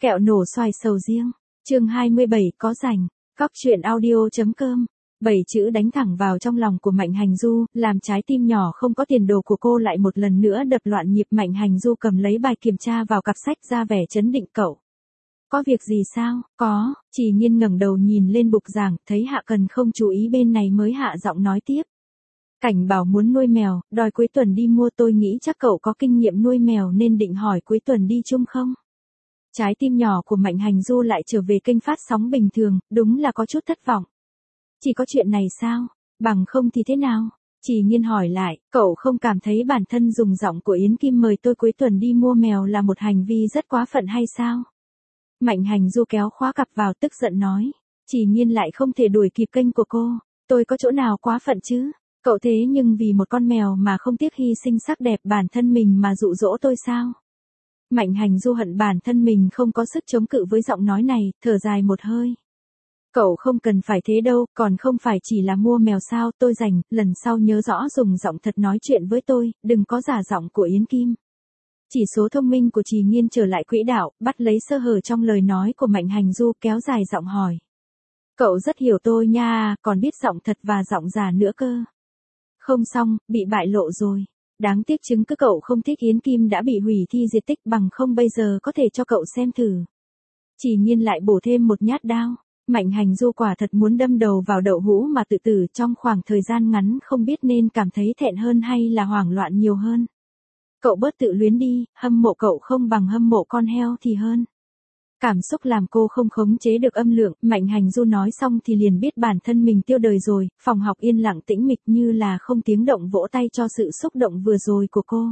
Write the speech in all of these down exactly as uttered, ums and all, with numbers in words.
Kẹo nổ xoài sầu riêng. Chương hai mươi bảy có rảnh. Cóc truyện audio.com. Bảy chữ đánh thẳng vào trong lòng của Mạnh Hành Du, làm trái tim nhỏ không có tiền đồ của cô lại một lần nữa đập loạn nhịp. Mạnh Hành Du cầm lấy bài kiểm tra vào cặp sách ra vẻ chấn định. Cậu có việc gì sao? Có. Chỉ Nhiên ngẩng đầu nhìn lên bục giảng, thấy Hạ Cần không chú ý bên này mới hạ giọng nói tiếp. Cảnh bảo muốn nuôi mèo, đòi cuối tuần đi mua, tôi nghĩ chắc cậu có kinh nghiệm nuôi mèo nên định hỏi cuối tuần đi chung không? Trái tim nhỏ của Mạnh Hành Du lại trở về kênh phát sóng bình thường, đúng là có chút thất vọng. Chỉ có chuyện này sao? Bằng không thì thế nào? Chỉ Nhiên hỏi lại, cậu không cảm thấy bản thân dùng giọng của Yến Kim mời tôi cuối tuần đi mua mèo là một hành vi rất quá phận hay sao? Mạnh Hành Du kéo khóa cặp vào tức giận nói. Chỉ Nhiên lại không thể đuổi kịp kênh của cô. Tôi có chỗ nào quá phận chứ? Cậu thế nhưng vì một con mèo mà không tiếc hy sinh sắc đẹp bản thân mình mà dụ dỗ tôi sao? Mạnh Hành Du hận bản thân mình không có sức chống cự với giọng nói này, thở dài một hơi. Cậu không cần phải thế đâu, còn không phải chỉ là mua mèo sao, tôi rảnh, lần sau nhớ rõ dùng giọng thật nói chuyện với tôi, đừng có giả giọng của Yến Kim. Chỉ số thông minh của Trì Nhiên trở lại quỹ đạo, bắt lấy sơ hở trong lời nói của Mạnh Hành Du, kéo dài giọng hỏi. Cậu rất hiểu tôi nha, còn biết giọng thật và giọng giả nữa cơ. Không xong, bị bại lộ rồi. Đáng tiếc chứng cứ cậu không thích Yến Kim đã bị hủy thi diệt tích, bằng không bây giờ có thể cho cậu xem thử. Chỉ Nhiên lại bổ thêm một nhát đao. Mạnh Hành Du quả thật muốn đâm đầu vào đậu hũ mà tự tử, trong khoảng thời gian ngắn không biết nên cảm thấy thẹn hơn hay là hoảng loạn nhiều hơn. Cậu bớt tự luyến đi, hâm mộ cậu không bằng hâm mộ con heo thì hơn. Cảm xúc làm cô không khống chế được âm lượng, Mạnh Hành Du nói xong thì liền biết bản thân mình tiêu đời rồi. Phòng học yên lặng tĩnh mịch như là không tiếng động, vỗ tay cho sự xúc động vừa rồi của cô.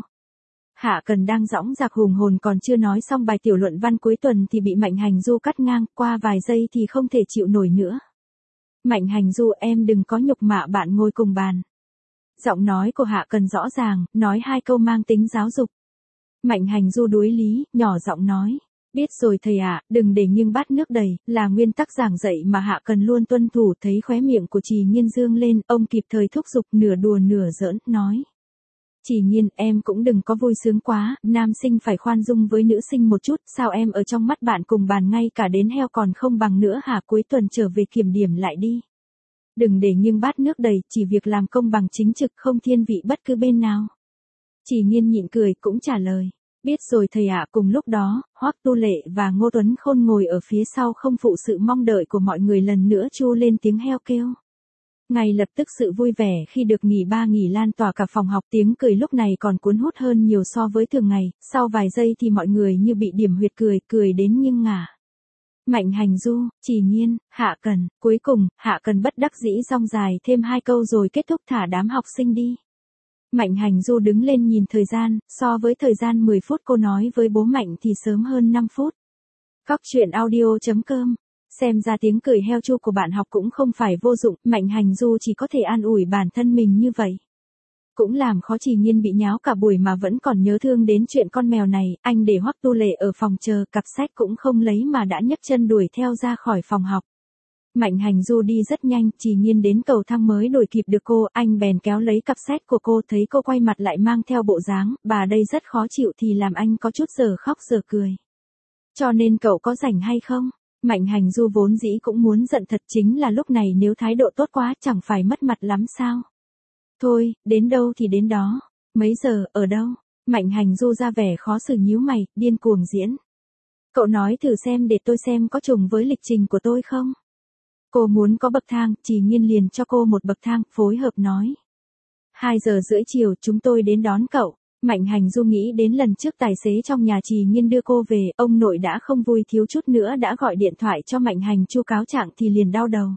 Hạ Cần đang dõng dạc hùng hồn còn chưa nói xong bài tiểu luận văn cuối tuần thì bị Mạnh Hành Du cắt ngang, qua vài giây thì không thể chịu nổi nữa. Mạnh Hành Du, em đừng có nhục mạ bạn ngồi cùng bàn. Giọng nói của Hạ Cần rõ ràng, nói hai câu mang tính giáo dục. Mạnh Hành Du đối lý, nhỏ giọng nói. Biết rồi thầy ạ, đừng để nghiêng bát nước đầy, là nguyên tắc giảng dạy mà Hạ Cần luôn tuân thủ. Thấy khóe miệng của Trì Nhiên dương lên, ông kịp thời thúc giục, nửa đùa nửa giỡn, nói. Trì Nhiên, em cũng đừng có vui sướng quá, nam sinh phải khoan dung với nữ sinh một chút, sao em ở trong mắt bạn cùng bàn ngay cả đến heo còn không bằng nữa hả? Cuối tuần trở về kiểm điểm lại đi. Đừng để nghiêng bát nước đầy, chỉ việc làm công bằng chính trực, không thiên vị bất cứ bên nào. Trì Nhiên nhịn cười cũng trả lời. Biết rồi thầy ạ. Cùng lúc đó, Hoắc Tu Lệ và Ngô Tuấn Khôn ngồi ở phía sau không phụ sự mong đợi của mọi người, lần nữa chu lên tiếng heo kêu. Ngay lập tức sự vui vẻ khi được nghỉ ba nghỉ lan tỏa cả phòng học, tiếng cười lúc này còn cuốn hút hơn nhiều so với thường ngày, sau vài giây thì mọi người như bị điểm huyệt cười, cười đến nghiêng ngả. Mạnh Hành Du, Trì Nhiên, Hạ Cần, cuối cùng, Hạ Cần bất đắc dĩ rong dài thêm hai câu rồi kết thúc, thả đám học sinh đi. Mạnh Hành Du đứng lên nhìn thời gian, so với thời gian mười phút cô nói với bố Mạnh thì sớm hơn năm phút. Cóc truyện audio.com. Xem ra tiếng cười heo chu của bạn học cũng không phải vô dụng, Mạnh Hành Du chỉ có thể an ủi bản thân mình như vậy. Cũng làm khó Trì Nhiên bị nháo cả buổi mà vẫn còn nhớ thương đến chuyện con mèo này, anh để Hoắc Tu Lệ ở phòng chờ, cặp sách cũng không lấy mà đã nhấc chân đuổi theo ra khỏi phòng học. Mạnh Hành Du đi rất nhanh, Trì Nhiên đến cầu thang mới đuổi kịp được cô, anh bèn kéo lấy cặp sách của cô, thấy cô quay mặt lại mang theo bộ dáng, bà đây rất khó chịu thì làm anh có chút giờ khóc giờ cười. Cho nên cậu có rảnh hay không? Mạnh Hành Du vốn dĩ cũng muốn giận thật, chính là lúc này nếu thái độ tốt quá chẳng phải mất mặt lắm sao? Thôi, đến đâu thì đến đó. Mấy giờ, ở đâu? Mạnh Hành Du ra vẻ khó xử nhíu mày, điên cuồng diễn. Cậu nói thử xem để tôi xem có trùng với lịch trình của tôi không? Cô muốn có bậc thang, Trì Nhiên liền cho cô một bậc thang, phối hợp nói. Hai giờ rưỡi chiều chúng tôi đến đón cậu. Mạnh Hành Du nghĩ đến lần trước tài xế trong nhà Trì Nhiên đưa cô về, ông nội đã không vui thiếu chút nữa đã gọi điện thoại cho Mạnh Hành Chu cáo trạng thì liền đau đầu.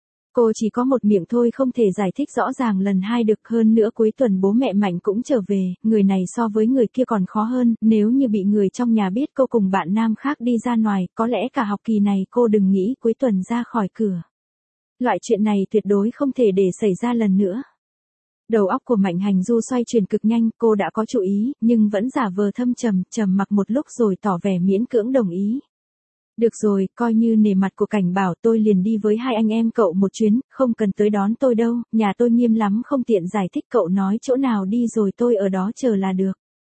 Cô chỉ có một miệng thôi không thể giải thích rõ ràng lần hai được, hơn nữa cuối tuần bố mẹ Mạnh cũng trở về, người này so với người kia còn khó hơn, nếu như bị người trong nhà biết cô cùng bạn nam khác đi ra ngoài, có lẽ cả học kỳ này cô đừng nghĩ cuối tuần ra khỏi cửa. Loại chuyện này tuyệt đối không thể để xảy ra lần nữa. Đầu óc của Mạnh Hành Du xoay chuyển cực nhanh, cô đã có chủ ý, nhưng vẫn giả vờ thâm trầm, trầm mặc một lúc rồi tỏ vẻ miễn cưỡng đồng ý. Được rồi, coi như nể mặt của Cảnh Bảo, tôi liền đi với hai anh em cậu một chuyến, không cần tới đón tôi đâu, nhà tôi nghiêm lắm không tiện giải thích, cậu nói chỗ nào đi rồi tôi ở đó chờ là được.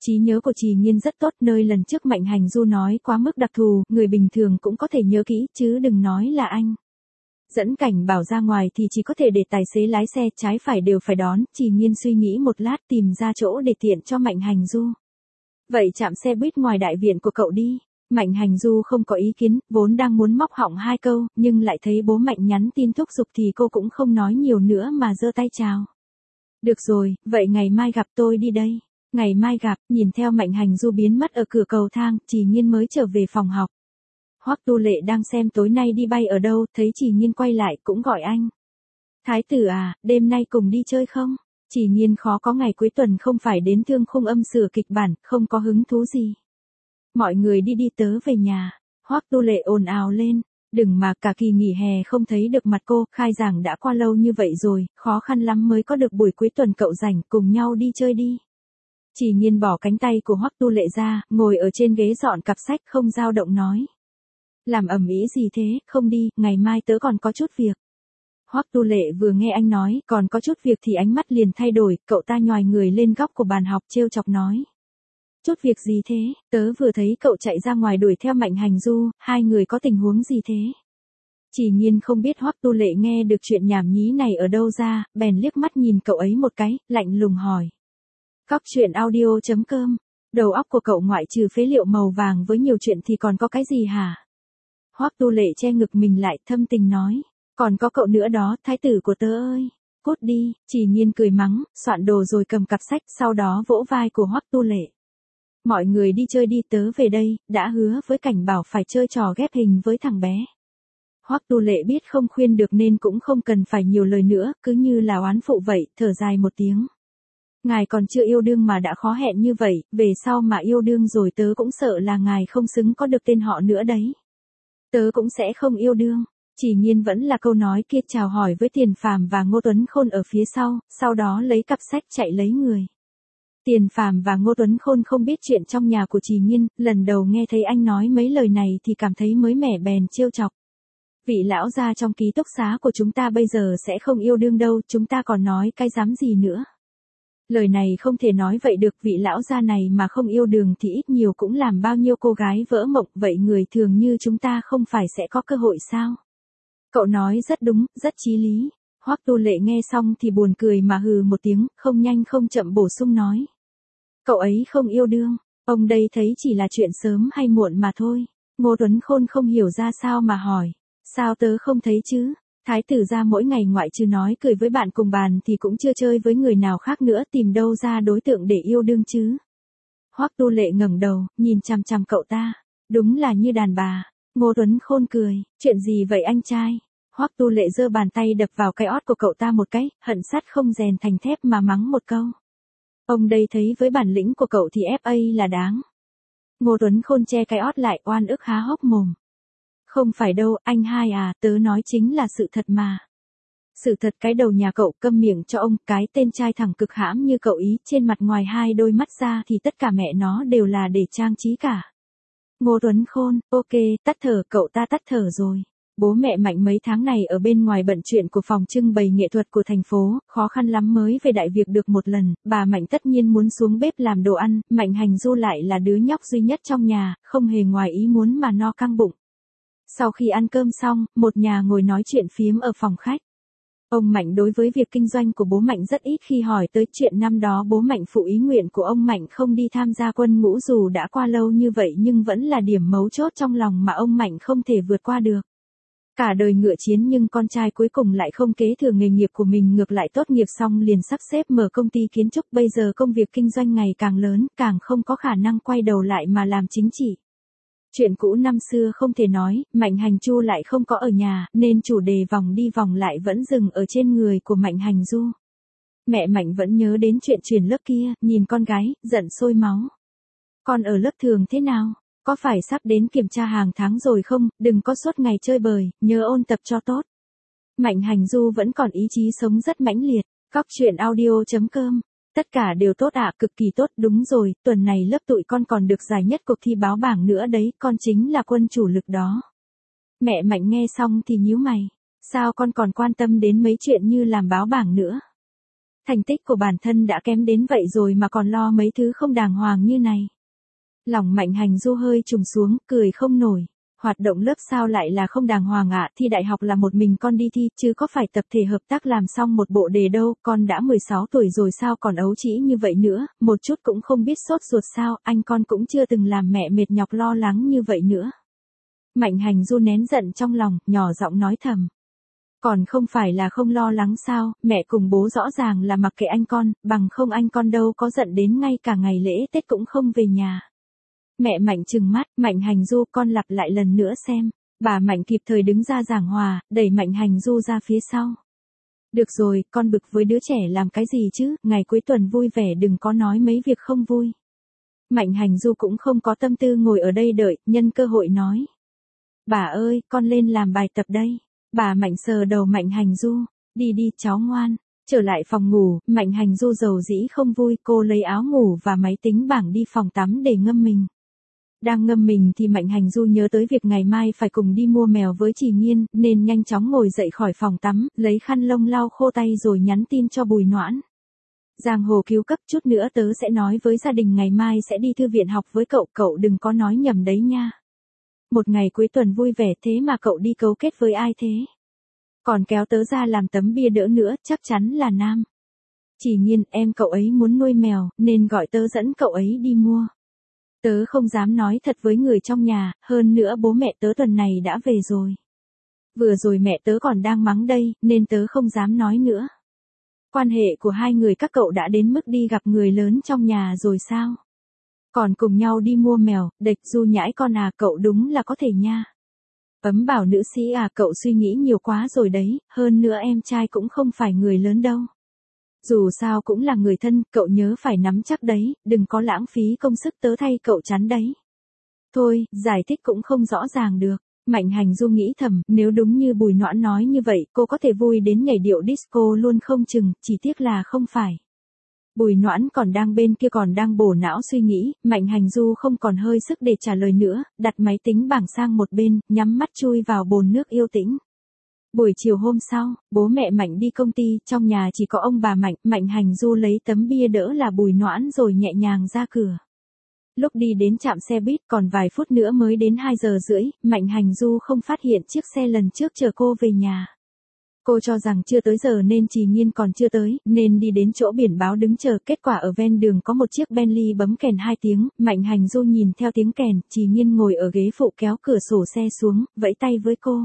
Trí nhớ của Trì Nghiên rất tốt, nơi lần trước Mạnh Hành Du nói quá mức đặc thù, người bình thường cũng có thể nhớ kỹ, chứ đừng nói là anh. Dẫn Cảnh Bảo ra ngoài thì chỉ có thể để tài xế lái xe, trái phải đều phải đón, Trì Nghiên suy nghĩ một lát tìm ra chỗ để tiện cho Mạnh Hành Du. Vậy chạm xe buýt ngoài đại viện của cậu đi. Mạnh Hành Du không có ý kiến, vốn đang muốn móc họng hai câu, nhưng lại thấy bố Mạnh nhắn tin thúc giục thì cô cũng không nói nhiều nữa mà giơ tay chào. Được rồi, vậy ngày mai gặp, tôi đi đây. Ngày mai gặp, nhìn theo Mạnh Hành Du biến mất ở cửa cầu thang, Trì Nghiên mới trở về phòng học. Hoắc Tu Lệ đang xem tối nay đi bay ở đâu, thấy Trì Nghiên quay lại cũng gọi anh. Thái tử à, đêm nay cùng đi chơi không? Trì Nghiên khó có ngày cuối tuần không phải đến Thương Khung Âm sửa kịch bản, không có hứng thú gì. Mọi người đi đi tớ về nhà. Hoắc Tu Lệ ồn ào lên. Đừng mà, cả kỳ nghỉ hè không thấy được mặt cô, khai giảng đã qua lâu như vậy rồi, khó khăn lắm mới có được buổi cuối tuần cậu rảnh, cùng nhau đi chơi đi. Trì Nghiên bỏ cánh tay của Hoắc Tu Lệ ra, ngồi ở trên ghế dọn cặp sách không dao động nói. Làm ầm ĩ gì thế, không đi, ngày mai tớ còn có chút việc. Hoắc Tu Lệ vừa nghe anh nói, còn có chút việc thì ánh mắt liền thay đổi, cậu ta nhoài người lên góc của bàn học trêu chọc nói. Chút việc gì thế, tớ vừa thấy cậu chạy ra ngoài đuổi theo Mạnh Hành Du, hai người có tình huống gì thế? Trì Nghiên không biết Hoắc Tu Lệ nghe được chuyện nhảm nhí này ở đâu ra, bèn liếc mắt nhìn cậu ấy một cái, lạnh lùng hỏi. Cóc truyện audio chấm com, đầu óc của cậu ngoại trừ phế liệu màu vàng với nhiều chuyện thì còn có cái gì hả? Hoắc Tu Lệ che ngực mình lại, thâm tình nói. Còn có cậu nữa đó, thái tử của tớ ơi. Cút đi, Trì Nghiên cười mắng, soạn đồ rồi cầm cặp sách, sau đó vỗ vai của Hoắc Tu Lệ. Mọi người đi chơi đi, tớ về đây, đã hứa với Cảnh Bảo phải chơi trò ghép hình với thằng bé. Hoắc Tu Lệ biết không khuyên được nên cũng không cần phải nhiều lời nữa, cứ như là oán phụ vậy, thở dài một tiếng. Ngài còn chưa yêu đương mà đã khó hẹn như vậy, về sau mà yêu đương rồi tớ cũng sợ là ngài không xứng có được tên họ nữa đấy. Tớ cũng sẽ không yêu đương. Trì Nghiên vẫn là câu nói kia, chào hỏi với Tiền Phàm và Ngô Tuấn Khôn ở phía sau, sau đó lấy cặp sách chạy lấy người. Tiền Phàm và Ngô Tuấn Khôn không biết chuyện trong nhà của Trì Nghiên, lần đầu nghe thấy anh nói mấy lời này thì cảm thấy mới mẻ bèn trêu chọc. Vị lão gia trong ký túc xá của chúng ta bây giờ sẽ không yêu đương đâu, chúng ta còn nói cái dám gì nữa. Lời này không thể nói vậy được, vị lão gia này mà không yêu đương thì ít nhiều cũng làm bao nhiêu cô gái vỡ mộng, vậy người thường như chúng ta không phải sẽ có cơ hội sao? Cậu nói rất đúng, rất chí lý. Hoắc Tu Lệ nghe xong thì buồn cười mà hừ một tiếng, không nhanh không chậm bổ sung nói. Cậu ấy không yêu đương, ông đây thấy chỉ là chuyện sớm hay muộn mà thôi. Ngô Tuấn Khôn không hiểu ra sao mà hỏi. Sao tớ không thấy chứ? Thái tử gia mỗi ngày ngoại trừ nói cười với bạn cùng bàn thì cũng chưa chơi với người nào khác nữa, tìm đâu ra đối tượng để yêu đương chứ? Hoắc Tu Lệ ngẩng đầu, nhìn chằm chằm cậu ta. Đúng là như đàn bà. Ngô Tuấn Khôn cười, chuyện gì vậy anh trai? Hoắc Tu Lệ giơ bàn tay đập vào cái ót của cậu ta một cái, hận sắt không rèn thành thép mà mắng một câu. Ông đây thấy với bản lĩnh của cậu thì ép a là đáng. Ngô Tuấn Khôn che cái ót lại, oan ức há hốc mồm. Không phải đâu, anh hai à, tớ nói chính là sự thật mà. Sự thật cái đầu nhà cậu, câm miệng cho ông, cái tên trai thẳng cực hãm như cậu ý, trên mặt ngoài hai đôi mắt ra thì tất cả mẹ nó đều là để trang trí cả. Ngô Tuấn Khôn, ok, tắt thở, cậu ta tắt thở rồi. Bố mẹ Mạnh mấy tháng này ở bên ngoài bận chuyện của phòng trưng bày nghệ thuật của thành phố, khó khăn lắm mới về đại việc được một lần, bà Mạnh tất nhiên muốn xuống bếp làm đồ ăn, Mạnh Hành Du lại là đứa nhóc duy nhất trong nhà, không hề ngoài ý muốn mà no căng bụng. Sau khi ăn cơm xong, một nhà ngồi nói chuyện phiếm ở phòng khách. Ông Mạnh đối với việc kinh doanh của bố Mạnh rất ít khi hỏi tới chuyện năm đó bố Mạnh phụ ý nguyện của ông Mạnh không đi tham gia quân ngũ dù đã qua lâu như vậy nhưng vẫn là điểm mấu chốt trong lòng mà ông Mạnh không thể vượt qua được. Cả đời ngựa chiến nhưng con trai cuối cùng lại không kế thừa nghề nghiệp của mình, ngược lại tốt nghiệp xong liền sắp xếp mở công ty kiến trúc, bây giờ công việc kinh doanh ngày càng lớn, càng không có khả năng quay đầu lại mà làm chính trị. Chuyện cũ năm xưa không thể nói, Mạnh Hành Chu lại không có ở nhà, nên chủ đề vòng đi vòng lại vẫn dừng ở trên người của Mạnh Hành Du. Mẹ Mạnh vẫn nhớ đến chuyện chuyển lớp kia, nhìn con gái, giận sôi máu. Con ở lớp thường thế nào? Có phải sắp đến kiểm tra hàng tháng rồi không? Đừng có suốt ngày chơi bời, nhớ ôn tập cho tốt. Mạnh Hành Du vẫn còn ý chí sống rất mãnh liệt. Cóc truyện audio chấm com. Tất cả đều tốt ạ, à, cực kỳ tốt, đúng rồi, tuần này lớp tụi con còn được giải nhất cuộc thi báo bảng nữa đấy, con chính là quân chủ lực đó. Mẹ Mạnh nghe xong thì nhíu mày, sao con còn quan tâm đến mấy chuyện như làm báo bảng nữa? Thành tích của bản thân đã kém đến vậy rồi mà còn lo mấy thứ không đàng hoàng như này. Lòng Mạnh Hành Du hơi trùng xuống, cười không nổi. Hoạt động lớp sao lại là không đàng hoàng ạ, thi đại học là một mình con đi thi, chứ có phải tập thể hợp tác làm xong một bộ đề đâu, con đã mười sáu tuổi rồi sao còn ấu trĩ như vậy nữa, một chút cũng không biết sốt ruột sao, anh con cũng chưa từng làm mẹ mệt nhọc lo lắng như vậy nữa. Mạnh Hành Du nén giận trong lòng, nhỏ giọng nói thầm. Còn không phải là không lo lắng sao, mẹ cùng bố rõ ràng là mặc kệ anh con, bằng không anh con đâu có giận đến ngay cả ngày lễ Tết cũng không về nhà. Mẹ Mạnh trừng mắt, Mạnh Hành Du con lặp lại lần nữa xem. Bà Mạnh kịp thời đứng ra giảng hòa, đẩy Mạnh Hành Du ra phía sau. Được rồi, con bực với đứa trẻ làm cái gì chứ, ngày cuối tuần vui vẻ đừng có nói mấy việc không vui. Mạnh Hành Du cũng không có tâm tư ngồi ở đây đợi, nhân cơ hội nói. Bà ơi, con lên làm bài tập đây. Bà Mạnh sờ đầu Mạnh Hành Du, đi đi cháu ngoan. Trở lại phòng ngủ, Mạnh Hành Du dầu dĩ không vui, cô lấy áo ngủ và máy tính bảng đi phòng tắm để ngâm mình. Đang ngâm mình thì Mạnh Hành Du nhớ tới việc ngày mai phải cùng đi mua mèo với Trì Nghiên, nên nhanh chóng ngồi dậy khỏi phòng tắm, lấy khăn lông lau khô tay rồi nhắn tin cho Bùi Noãn. Giang hồ cứu cấp, chút nữa tớ sẽ nói với gia đình ngày mai sẽ đi thư viện học với cậu, cậu đừng có nói nhầm đấy nha. Một ngày cuối tuần vui vẻ thế mà cậu đi cấu kết với ai thế? Còn kéo tớ ra làm tấm bia đỡ nữa, chắc chắn là nam. Trì Nghiên, em cậu ấy muốn nuôi mèo, nên gọi tớ dẫn cậu ấy đi mua. Tớ không dám nói thật với người trong nhà, hơn nữa bố mẹ tớ tuần này đã về rồi. Vừa rồi mẹ tớ còn đang mắng đây, nên tớ không dám nói nữa. Quan hệ của hai người các cậu đã đến mức đi gặp người lớn trong nhà rồi sao? Còn cùng nhau đi mua mèo, địch Du nhãi con à, cậu đúng là có thể nha. Ấm bảo nữ sĩ à, cậu suy nghĩ nhiều quá rồi đấy, hơn nữa em trai cũng không phải người lớn đâu. Dù sao cũng là người thân, cậu nhớ phải nắm chắc đấy, đừng có lãng phí công sức tớ thay cậu chắn đấy. Thôi, giải thích cũng không rõ ràng được. Mạnh Hành Du nghĩ thầm, nếu đúng như Bùi Noãn nói như vậy, cô có thể vui đến nhảy điệu disco luôn không chừng, chỉ tiếc là không phải. Bùi Noãn còn đang bên kia còn đang bổ não suy nghĩ, Mạnh Hành Du không còn hơi sức để trả lời nữa, đặt máy tính bảng sang một bên, nhắm mắt chui vào bồn nước yêu tĩnh. Buổi chiều hôm sau, bố mẹ Mạnh đi công ty, trong nhà chỉ có ông bà Mạnh, Mạnh Hành Du lấy tấm bia đỡ là Bùi Noãn rồi nhẹ nhàng ra cửa. Lúc đi đến trạm xe buýt còn vài phút nữa mới đến hai giờ rưỡi, Mạnh Hành Du không phát hiện chiếc xe lần trước chờ cô về nhà. Cô cho rằng chưa tới giờ nên Trì Nghiên còn chưa tới, nên đi đến chỗ biển báo đứng chờ, kết quả ở ven đường có một chiếc Bentley bấm kèn hai tiếng, Mạnh Hành Du nhìn theo tiếng kèn, Trì Nghiên ngồi ở ghế phụ kéo cửa sổ xe xuống, vẫy tay với cô.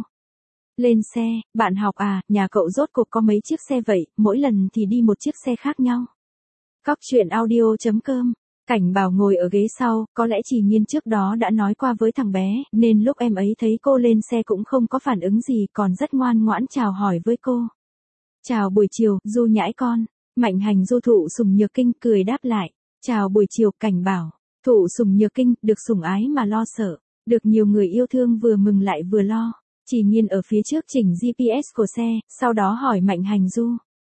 Lên xe, bạn học à, nhà cậu rốt cuộc có mấy chiếc xe vậy, mỗi lần thì đi một chiếc xe khác nhau. Cóc truyện audio chấm com. Cảnh Bảo ngồi ở ghế sau, có lẽ Trì Nghiên trước đó đã nói qua với thằng bé, nên lúc em ấy thấy cô lên xe cũng không có phản ứng gì, còn rất ngoan ngoãn chào hỏi với cô. Chào buổi chiều, Du nhãi con. Mạnh Hành Du thụ sùng nhược kinh cười đáp lại. Chào buổi chiều, Cảnh Bảo. Thụ sùng nhược kinh, được sủng ái mà lo sợ, được nhiều người yêu thương vừa mừng lại vừa lo. Trì Nghiên ở phía trước chỉnh giê pê ét của xe, sau đó hỏi Mạnh Hành Du.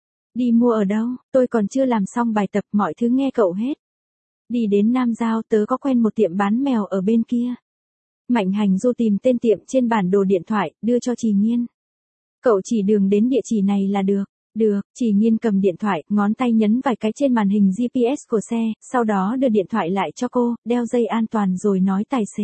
Đi mua ở đâu, tôi còn chưa làm xong bài tập, mọi thứ nghe cậu hết. Đi đến Nam Giao, tớ có quen một tiệm bán mèo ở bên kia. Mạnh Hành Du tìm tên tiệm trên bản đồ điện thoại, đưa cho Trì Nghiên. Cậu chỉ đường đến địa chỉ này là được. Được, Trì Nghiên cầm điện thoại, ngón tay nhấn vài cái trên màn hình giê pê ét của xe, sau đó đưa điện thoại lại cho cô, đeo dây an toàn rồi nói tài xế.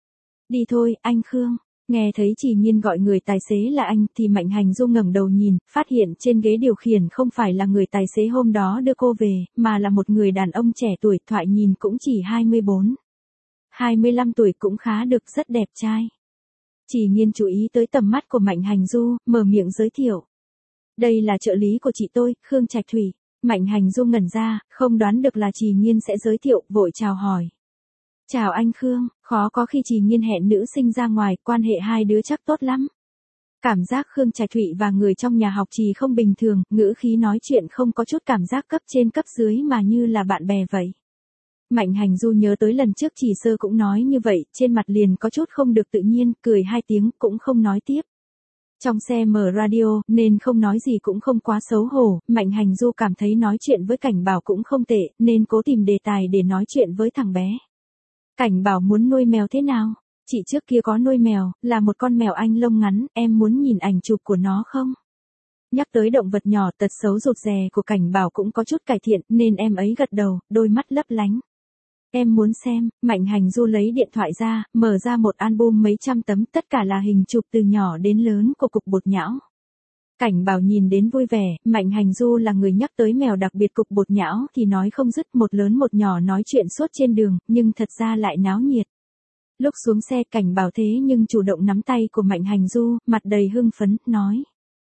Đi thôi, anh Khương. Nghe thấy Trì Nghiên gọi người tài xế là anh thì Mạnh Hành Du ngẩng đầu nhìn, phát hiện trên ghế điều khiển không phải là người tài xế hôm đó đưa cô về, mà là một người đàn ông trẻ tuổi, thoại nhìn cũng chỉ hai mươi bốn, hai mươi lăm tuổi, cũng khá được, rất đẹp trai. Trì Nghiên chú ý tới tầm mắt của Mạnh Hành Du, mở miệng giới thiệu. Đây là trợ lý của chị tôi, Khương Trạch Thủy. Mạnh Hành Du ngẩn ra, không đoán được là Trì Nghiên sẽ giới thiệu, vội chào hỏi. Chào anh Khương, khó có khi Trì Nghiên hẹn nữ sinh ra ngoài, quan hệ hai đứa chắc tốt lắm. Cảm giác Khương Trạch Thụy và người trong nhà học Trì không bình thường, ngữ khí nói chuyện không có chút cảm giác cấp trên cấp dưới mà như là bạn bè vậy. Mạnh Hành Du nhớ tới lần trước Trì Sơ cũng nói như vậy, trên mặt liền có chút không được tự nhiên, cười hai tiếng, cũng không nói tiếp. Trong xe mở radio, nên không nói gì cũng không quá xấu hổ, Mạnh Hành Du cảm thấy nói chuyện với Cảnh Bảo cũng không tệ, nên cố tìm đề tài để nói chuyện với thằng bé. Cảnh Bảo muốn nuôi mèo thế nào? Chị trước kia có nuôi mèo, là một con mèo Anh lông ngắn, em muốn nhìn ảnh chụp của nó không? Nhắc tới động vật nhỏ, tật xấu rụt rè của Cảnh Bảo cũng có chút cải thiện, nên em ấy gật đầu, đôi mắt lấp lánh. Em muốn xem. Mạnh Hành Du lấy điện thoại ra, mở ra một album mấy trăm tấm, tất cả là hình chụp từ nhỏ đến lớn của cục bột nhão. Cảnh Bảo nhìn đến vui vẻ, Mạnh Hành Du là người nhắc tới mèo đặc biệt cục bột nhão thì nói không dứt, một lớn một nhỏ nói chuyện suốt trên đường, nhưng thật ra lại náo nhiệt. Lúc xuống xe, Cảnh Bảo thế nhưng chủ động nắm tay của Mạnh Hành Du, mặt đầy hưng phấn, nói.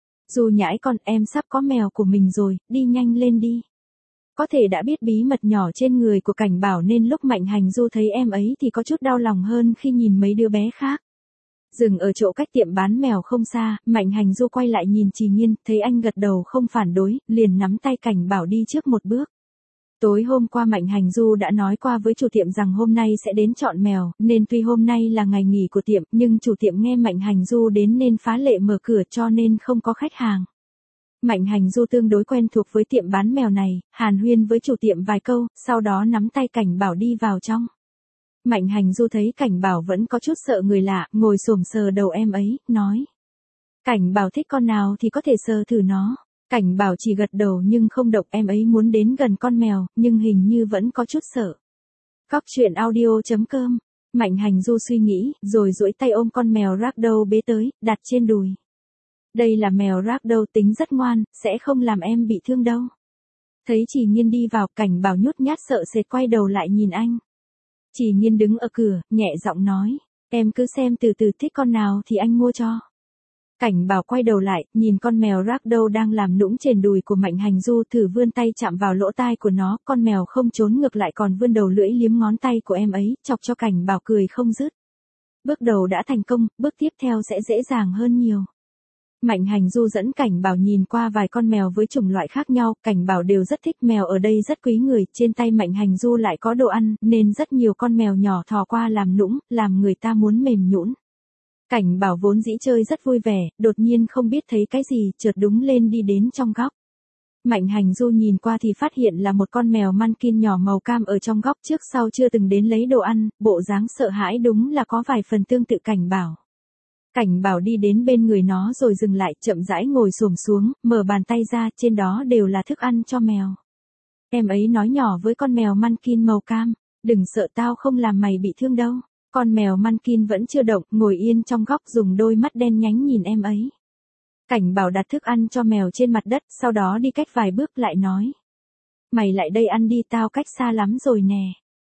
Du nhãi con, em sắp có mèo của mình rồi, đi nhanh lên đi. Có thể đã biết bí mật nhỏ trên người của Cảnh Bảo nên lúc Mạnh Hành Du thấy em ấy thì có chút đau lòng hơn khi nhìn mấy đứa bé khác. Dừng ở chỗ cách tiệm bán mèo không xa, Mạnh Hành Du quay lại nhìn Trì Nghiên, thấy anh gật đầu không phản đối, liền nắm tay Cảnh Bảo đi trước một bước. Tối hôm qua Mạnh Hành Du đã nói qua với chủ tiệm rằng hôm nay sẽ đến chọn mèo, nên tuy hôm nay là ngày nghỉ của tiệm, nhưng chủ tiệm nghe Mạnh Hành Du đến nên phá lệ mở cửa cho nên không có khách hàng. Mạnh Hành Du tương đối quen thuộc với tiệm bán mèo này, hàn huyên với chủ tiệm vài câu, sau đó nắm tay Cảnh Bảo đi vào trong. Mạnh Hành Du thấy Cảnh Bảo vẫn có chút sợ người lạ, ngồi xổm sờ đầu em ấy, nói. Cảnh Bảo thích con nào thì có thể sờ thử nó. Cảnh Bảo chỉ gật đầu nhưng không động, em ấy muốn đến gần con mèo, nhưng hình như vẫn có chút sợ. Cóc truyện audio chấm com. Mạnh Hành Du suy nghĩ, rồi duỗi tay ôm con mèo Ragdoll bế tới, đặt trên đùi. Đây là mèo Ragdoll, tính rất ngoan, sẽ không làm em bị thương đâu. Thấy Trì Nghiên đi vào, Cảnh Bảo nhút nhát sợ sệt quay đầu lại nhìn anh. Trì Nghiên đứng ở cửa, nhẹ giọng nói, em cứ xem từ từ, thích con nào thì anh mua cho. Cảnh Bảo quay đầu lại, nhìn con mèo Ragdoll đang làm nũng trên đùi của Mạnh Hành Du, thử vươn tay chạm vào lỗ tai của nó, con mèo không trốn ngược lại còn vươn đầu lưỡi liếm ngón tay của em ấy, chọc cho Cảnh Bảo cười không dứt. Bước đầu đã thành công, bước tiếp theo sẽ dễ dàng hơn nhiều. Mạnh Hành Du dẫn Cảnh Bảo nhìn qua vài con mèo với chủng loại khác nhau, Cảnh Bảo đều rất thích, mèo ở đây rất quý người, trên tay Mạnh Hành Du lại có đồ ăn, nên rất nhiều con mèo nhỏ thò qua làm nũng, làm người ta muốn mềm nhũn. Cảnh Bảo vốn dĩ chơi rất vui vẻ, đột nhiên không biết thấy cái gì, chợt đúng lên đi đến trong góc. Mạnh Hành Du nhìn qua thì phát hiện là một con mèo Munkin nhỏ màu cam ở trong góc, trước sau chưa từng đến lấy đồ ăn, bộ dáng sợ hãi đúng là có vài phần tương tự Cảnh Bảo. Cảnh Bảo đi đến bên người nó rồi dừng lại, chậm rãi ngồi xổm xuống, mở bàn tay ra, trên đó đều là thức ăn cho mèo. Em ấy nói nhỏ với con mèo Munkin màu cam, đừng sợ, tao không làm mày bị thương đâu. Con mèo Munkin vẫn chưa động, ngồi yên trong góc dùng đôi mắt đen nhánh nhìn em ấy. Cảnh Bảo đặt thức ăn cho mèo trên mặt đất, sau đó đi cách vài bước lại nói. Mày lại đây ăn đi, tao cách xa lắm rồi nè.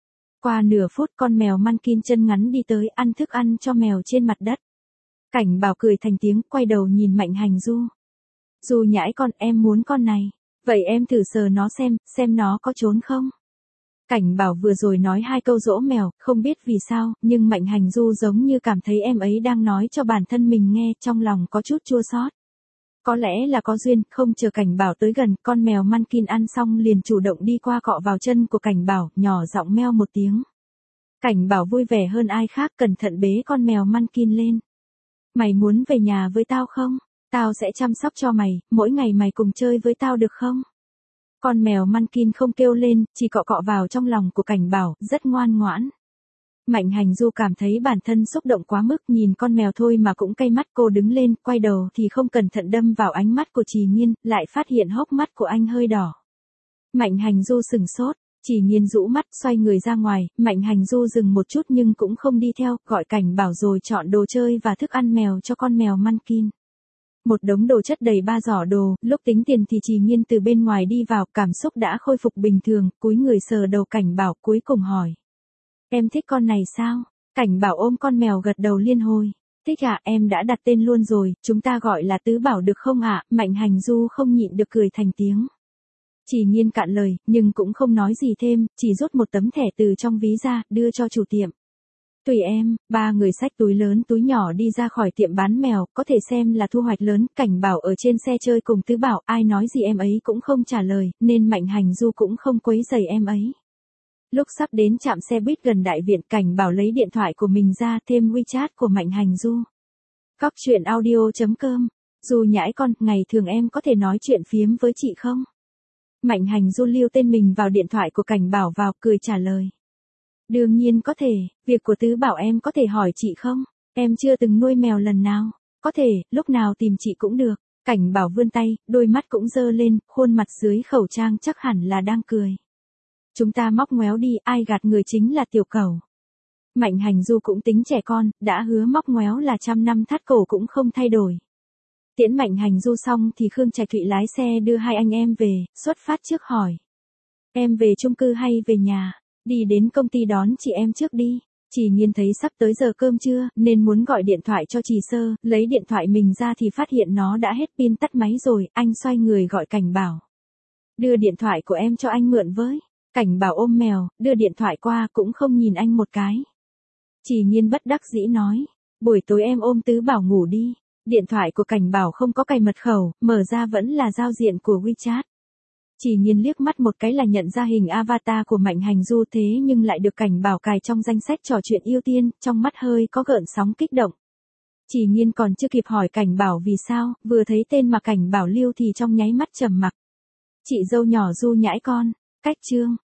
Qua nửa phút con mèo Munkin chân ngắn đi tới ăn thức ăn cho mèo trên mặt đất. Cảnh Bảo cười thành tiếng, quay đầu nhìn Mạnh Hành Du. Du nhãi con, em muốn con này. Vậy em thử sờ nó xem, xem nó có trốn không? Cảnh Bảo vừa rồi nói hai câu dỗ mèo, không biết vì sao, nhưng Mạnh Hành Du giống như cảm thấy em ấy đang nói cho bản thân mình nghe, trong lòng có chút chua xót. Có lẽ là có duyên, không chờ Cảnh Bảo tới gần, con mèo Munkin ăn xong liền chủ động đi qua cọ vào chân của Cảnh Bảo, nhỏ giọng meo một tiếng. Cảnh Bảo vui vẻ hơn ai khác, cẩn thận bế con mèo Munkin lên. Mày muốn về nhà với tao không? Tao sẽ chăm sóc cho mày, mỗi ngày mày cùng chơi với tao được không? Con mèo Munkin không kêu lên, chỉ cọ cọ vào trong lòng của Cảnh Bảo, rất ngoan ngoãn. Mạnh Hành Du cảm thấy bản thân xúc động quá mức, nhìn con mèo thôi mà cũng cay mắt, cô đứng lên, quay đầu thì không cẩn thận đâm vào ánh mắt của Trì Nghiên, lại phát hiện hốc mắt của anh hơi đỏ. Mạnh Hành Du sừng sốt, Trì Nghiên rũ mắt, xoay người ra ngoài, Mạnh Hành Du dừng một chút nhưng cũng không đi theo, gọi Cảnh Bảo rồi chọn đồ chơi và thức ăn mèo cho con mèo Munkin. Một đống đồ chất đầy ba giỏ đồ, lúc tính tiền thì Trì Nghiên từ bên ngoài đi vào, cảm xúc đã khôi phục bình thường, cúi người sờ đầu Cảnh Bảo, cuối cùng hỏi. Em thích con này sao? Cảnh Bảo ôm con mèo gật đầu liên hồi. Thích ạ, à, em đã đặt tên luôn rồi, chúng ta gọi là Tứ Bảo được không ạ? À? Mạnh Hành Du không nhịn được cười thành tiếng. Trì Nghiên cạn lời, nhưng cũng không nói gì thêm, chỉ rút một tấm thẻ từ trong ví ra, đưa cho chủ tiệm. Tùy em, ba người xách túi lớn túi nhỏ đi ra khỏi tiệm bán mèo, có thể xem là thu hoạch lớn. Cảnh Bảo ở trên xe chơi cùng Tứ Bảo, ai nói gì em ấy cũng không trả lời, nên Mạnh Hành Du cũng không quấy rầy em ấy. Lúc sắp đến trạm xe buýt gần đại viện, Cảnh Bảo lấy điện thoại của mình ra, thêm WeChat của Mạnh Hành Du. Cóc truyện audio chấm com. Du nhãi con, ngày thường em có thể nói chuyện phiếm với chị không? Mạnh Hành Du lưu tên mình vào điện thoại của Cảnh Bảo vào, cười trả lời. Đương nhiên có thể, việc của Tứ Bảo em có thể hỏi chị không? Em chưa từng nuôi mèo lần nào. Có thể, lúc nào tìm chị cũng được. Cảnh Bảo vươn tay, đôi mắt cũng dơ lên, khuôn mặt dưới khẩu trang chắc hẳn là đang cười. Chúng ta móc ngoéo đi, ai gạt người chính là tiểu cẩu. Mạnh Hành Du cũng tính trẻ con, đã hứa móc ngoéo là trăm năm thắt cổ cũng không thay đổi. Tiễn Mạnh Hành Du xong thì Khương Trạch Thụy lái xe đưa hai anh em về, xuất phát trước hỏi. Em về chung cư hay về nhà? Đi đến công ty đón chị em trước đi. Chỉ Nhiên thấy sắp tới giờ cơm trưa, nên muốn gọi điện thoại cho Trì Sơ, lấy điện thoại mình ra thì phát hiện nó đã hết pin tắt máy rồi, anh xoay người gọi Cảnh Bảo. Đưa điện thoại của em cho anh mượn với. Cảnh Bảo ôm mèo, đưa điện thoại qua cũng không nhìn anh một cái. Chỉ Nhiên bất đắc dĩ nói, buổi tối em ôm Tứ Bảo ngủ đi. Điện thoại của Cảnh Bảo không có cài mật khẩu, mở ra vẫn là giao diện của WeChat. Chỉ Nhiên liếc mắt một cái là nhận ra hình avatar của Mạnh Hành Du thế nhưng lại được Cảnh Bảo cài trong danh sách trò chuyện ưu tiên, trong mắt hơi có gợn sóng kích động. Chỉ Nhiên còn chưa kịp hỏi Cảnh Bảo vì sao, vừa thấy tên mà Cảnh Bảo lưu thì trong nháy mắt trầm mặc. Chị dâu nhỏ Du nhãi con, cách chương.